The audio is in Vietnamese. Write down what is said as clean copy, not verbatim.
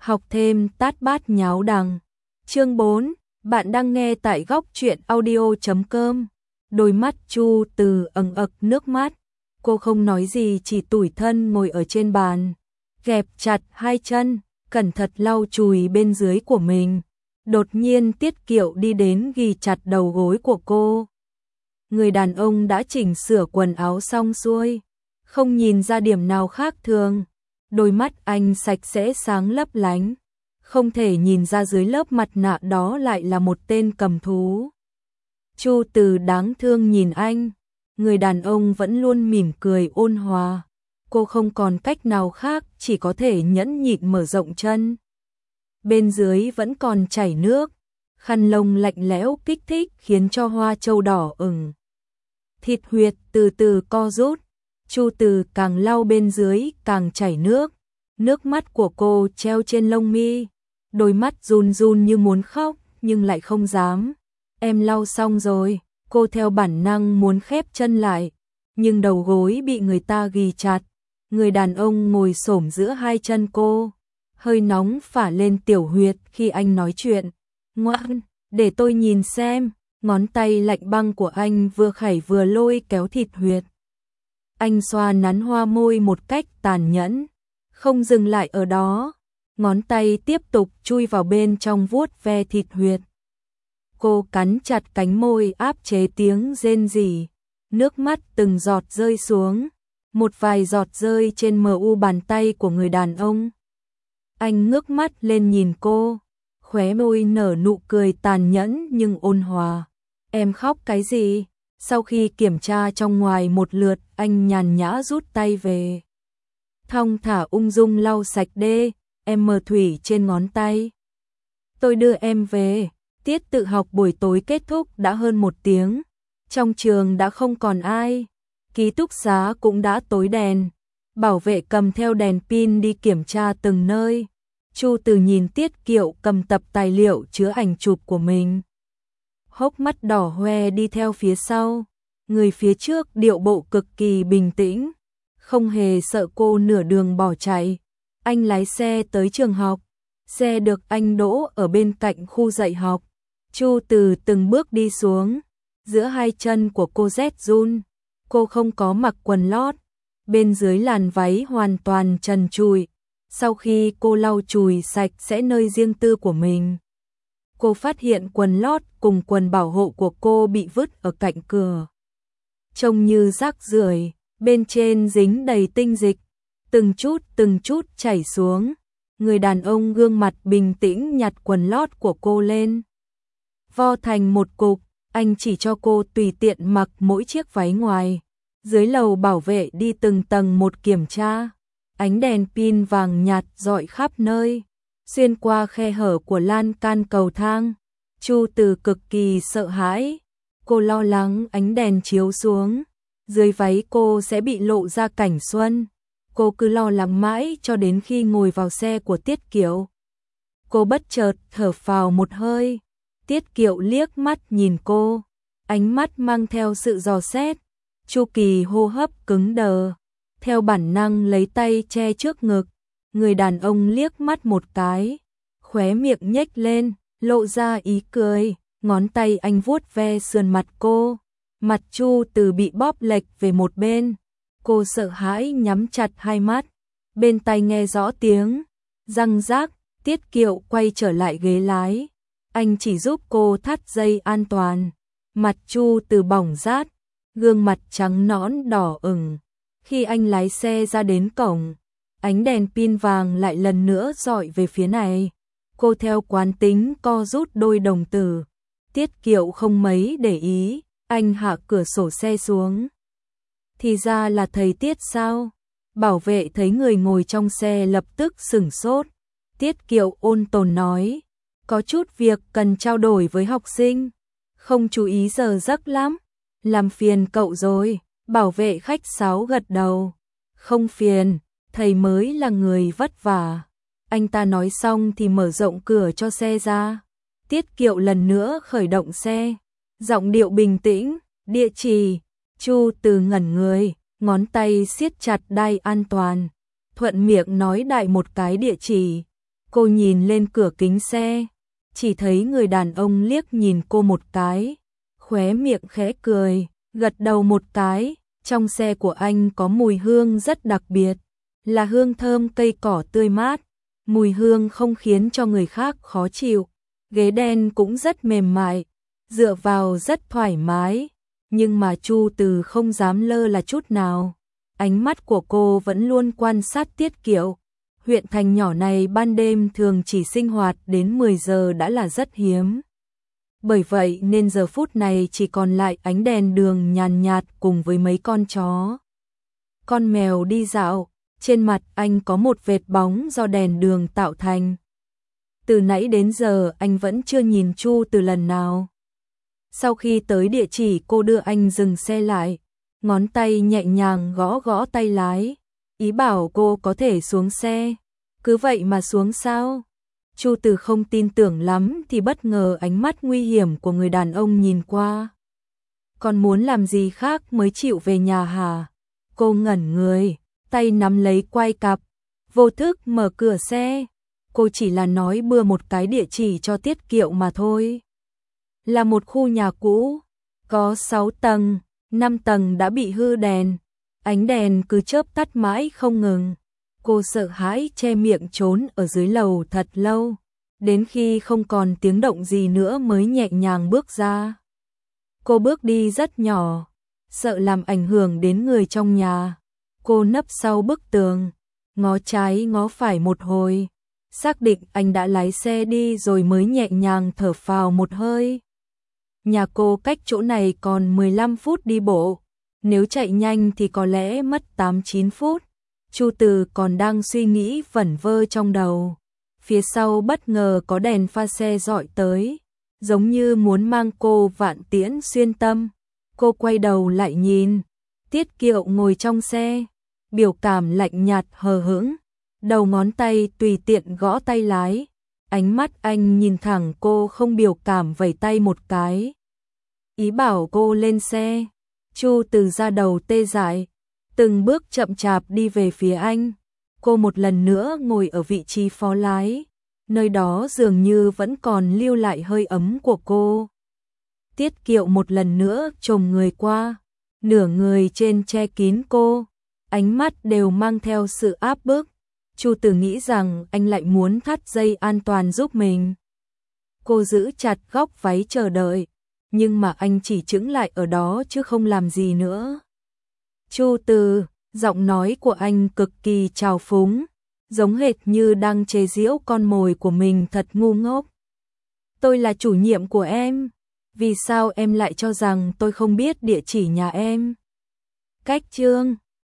Học thêm tát bát nháo đằng. Chương 4, bạn đang nghe tại góc truyện audio.com. Đôi mắt Chu Từ ẩn ực nước mắt. Cô không nói gì, chỉ tủi thân ngồi ở trên bàn, gẹp chặt hai chân, cẩn thận lau chùi bên dưới của mình. Đột nhiên Tiết Kiệu đi đến ghì chặt đầu gối của cô. Người đàn ông đã chỉnh sửa quần áo xong xuôi, không nhìn ra điểm nào khác thường. Đôi mắt anh sạch sẽ sáng lấp lánh, không thể nhìn ra dưới lớp mặt nạ đó lại là một tên cầm thú. Chu Từ đáng thương nhìn anh, người đàn ông vẫn luôn mỉm cười ôn hòa. Cô không còn cách nào khác, chỉ có thể nhẫn nhịn mở rộng chân. Bên dưới vẫn còn chảy nước, khăn lông lạnh lẽo kích thích khiến cho hoa châu đỏ ửng. Thịt huyệt từ từ co rút, Chu Từ càng lau bên dưới càng chảy nước. Nước mắt của cô treo trên lông mi, đôi mắt run run như muốn khóc nhưng lại không dám. Em lau xong rồi, cô theo bản năng muốn khép chân lại, nhưng đầu gối bị người ta ghì chặt. Người đàn ông ngồi xổm giữa hai chân cô, hơi nóng phả lên tiểu huyệt khi anh nói chuyện. Ngoan, để tôi nhìn xem. Ngón tay lạnh băng của anh vừa khẩy vừa lôi kéo thịt huyệt. Anh xoa nắn hoa môi một cách tàn nhẫn, không dừng lại ở đó. Ngón tay tiếp tục chui vào bên trong vuốt ve thịt huyệt. Cô cắn chặt cánh môi áp chế tiếng rên rỉ. Nước mắt từng giọt rơi xuống, một vài giọt rơi trên mu bàn tay của người đàn ông. Anh ngước mắt lên nhìn cô, khóe môi nở nụ cười tàn nhẫn nhưng ôn hòa. Em khóc cái gì? Sau khi kiểm tra trong ngoài một lượt, anh nhàn nhã rút tay về. Thong thả ung dung lau sạch đê, em mờ thủy trên ngón tay. Tôi đưa em về. Tiết tự học buổi tối kết thúc đã hơn 1 tiếng. Trong trường đã không còn ai. Ký túc xá cũng đã tối đèn. Bảo vệ cầm theo đèn pin đi kiểm tra từng nơi. Chu Từ nhìn Tiết Kiệu cầm tập tài liệu chứa ảnh chụp của mình, hốc mắt đỏ hoe đi theo phía sau. Người phía trước điệu bộ cực kỳ bình tĩnh, không hề sợ cô nửa đường bỏ chạy. Anh lái xe tới trường học, xe được anh đỗ ở bên cạnh khu dạy học. Chu Từ từng bước đi xuống, giữa hai chân của cô rét run. Cô không có mặc quần lót, bên dưới làn váy hoàn toàn trần trụi. Sau khi cô lau chùi sạch sẽ nơi riêng tư của mình, cô phát hiện quần lót cùng quần bảo hộ của cô bị vứt ở cạnh cửa, trông như rác rưởi, bên trên dính đầy tinh dịch, từng chút chảy xuống. Người đàn ông gương mặt bình tĩnh nhặt quần lót của cô lên, vo thành một cục. Anh chỉ cho cô tùy tiện mặc mỗi chiếc váy ngoài. Dưới lầu bảo vệ đi từng tầng một kiểm tra. Ánh đèn pin vàng nhạt rọi khắp nơi, xuyên qua khe hở của lan can cầu thang. Chu Từ cực kỳ sợ hãi, cô lo lắng ánh đèn chiếu xuống, dưới váy cô sẽ bị lộ ra cảnh xuân. Cô cứ lo lắng mãi cho đến khi ngồi vào xe của Tiết Kiệu. Cô bất chợt thở phào một hơi. Tiết Kiệu liếc mắt nhìn cô, ánh mắt mang theo sự dò xét. Chu Kỳ hô hấp cứng đờ, theo bản năng lấy tay che trước ngực. Người đàn ông liếc mắt một cái, khóe miệng nhếch lên, lộ ra ý cười. Ngón tay anh vuốt ve sườn mặt cô. Mặt Chu Từ bị bóp lệch về một bên. Cô sợ hãi nhắm chặt hai mắt. Bên tai nghe rõ tiếng răng rác. Tiết Kiệu quay trở lại ghế lái. Anh chỉ giúp cô thắt dây an toàn. Mặt Chu Từ bỏng rát, gương mặt trắng nõn đỏ ửng. Khi anh lái xe ra đến cổng, ánh đèn pin vàng lại lần nữa dọi về phía này. Cô theo quán tính co rút đôi đồng tử. Tiết Kiệu không mấy để ý, anh hạ cửa sổ xe xuống. Thì ra là thầy Tiết sao? Bảo vệ thấy người ngồi trong xe lập tức sửng sốt. Tiết Kiệu ôn tồn nói, có chút việc cần trao đổi với học sinh, không chú ý giờ giấc lắm. Làm phiền cậu rồi. Bảo vệ khách sáo gật đầu. Không phiền, thầy mới là người vất vả. Anh ta nói xong thì mở rộng cửa cho xe ra. Tiết Kiệu lần nữa khởi động xe, giọng điệu bình tĩnh. Địa chỉ. Chu Từ ngẩn người, ngón tay siết chặt đai an toàn, thuận miệng nói đại một cái địa chỉ. Cô nhìn lên cửa kính xe, chỉ thấy người đàn ông liếc nhìn cô một cái, khóe miệng khẽ cười, gật đầu một cái. Trong xe của anh có mùi hương rất đặc biệt, là hương thơm cây cỏ tươi mát, mùi hương không khiến cho người khác khó chịu. Ghế đen cũng rất mềm mại, dựa vào rất thoải mái, nhưng mà Chu Từ không dám lơ là chút nào. Ánh mắt của cô vẫn luôn quan sát Tiết Kiệu. Huyện thành nhỏ này ban đêm thường chỉ sinh hoạt đến 10 giờ đã là rất hiếm. Bởi vậy nên giờ phút này chỉ còn lại ánh đèn đường nhàn nhạt cùng với mấy con chó. Con mèo đi dạo, trên mặt anh có một vệt bóng do đèn đường tạo thành. Từ nãy đến giờ anh vẫn chưa nhìn Chu Từ lần nào. Sau khi tới địa chỉ cô đưa anh dừng xe lại, ngón tay nhẹ nhàng gõ gõ tay lái, ý bảo cô có thể xuống xe. Cứ vậy mà xuống sao? Chu Từ không tin tưởng lắm thì bất ngờ ánh mắt nguy hiểm của người đàn ông nhìn qua. Còn muốn làm gì khác mới chịu về nhà hả? Cô ngẩn người, tay nắm lấy quai cặp, vô thức mở cửa xe. Cô chỉ là nói bừa một cái địa chỉ cho Tiết Kiệu mà thôi. Là một khu nhà cũ, có 6 tầng, 5 tầng đã bị hư đèn, ánh đèn cứ chớp tắt mãi không ngừng. Cô sợ hãi che miệng trốn ở dưới lầu thật lâu, đến khi không còn tiếng động gì nữa mới nhẹ nhàng bước ra. Cô bước đi rất nhỏ, sợ làm ảnh hưởng đến người trong nhà. Cô nấp sau bức tường, ngó trái ngó phải một hồi, xác định anh đã lái xe đi rồi mới nhẹ nhàng thở phào một hơi. Nhà cô cách chỗ này còn 15 phút đi bộ, nếu chạy nhanh thì có lẽ mất 8-9 phút. Chu Từ còn đang suy nghĩ vẩn vơ trong đầu. Phía sau bất ngờ có đèn pha xe dọi tới, giống như muốn mang cô vạn tiễn xuyên tâm. Cô quay đầu lại nhìn, Tiết Kiệu ngồi trong xe, biểu cảm lạnh nhạt hờ hững, đầu ngón tay tùy tiện gõ tay lái. Ánh mắt anh nhìn thẳng cô không biểu cảm vẩy tay một cái, ý bảo cô lên xe. Chu Từ ra đầu tê dại, từng bước chậm chạp đi về phía anh. Cô một lần nữa ngồi ở vị trí phó lái, nơi đó dường như vẫn còn lưu lại hơi ấm của cô. Tiết Kiệu một lần nữa chồm người qua, nửa người trên che kín cô, ánh mắt đều mang theo sự áp bức. Chu Từ nghĩ rằng anh lại muốn thắt dây an toàn giúp mình. Cô giữ chặt góc váy chờ đợi, nhưng mà anh chỉ chững lại ở đó chứ không làm gì nữa. Chu Từ, giọng nói của anh cực kỳ trào phúng, giống hệt như đang chế giễu con mồi của mình thật ngu ngốc. Tôi là chủ nhiệm của em, vì sao em lại cho rằng tôi không biết địa chỉ nhà em? Cách chương